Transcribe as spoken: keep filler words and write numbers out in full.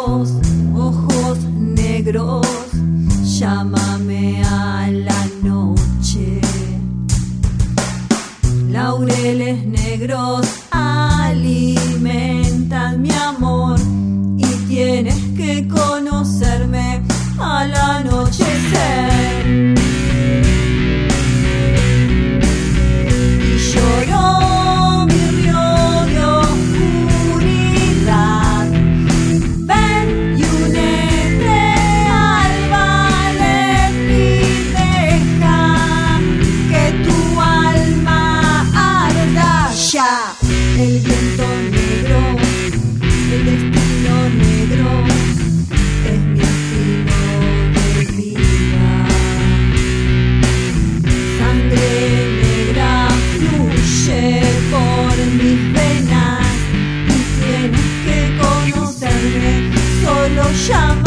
negros, ojos negros, llámame a la noche. Laureles negros alimentan mi amor y tienes que conocerme al anochecer. Y lloró mi río de oscuridad. Ven y únete al ballet y deja que tu alma arda ya. El viento negro, el destino negro, es mi estilo de vida. Sangre negra fluye por mis venas y tienes que conocerme, solo llama.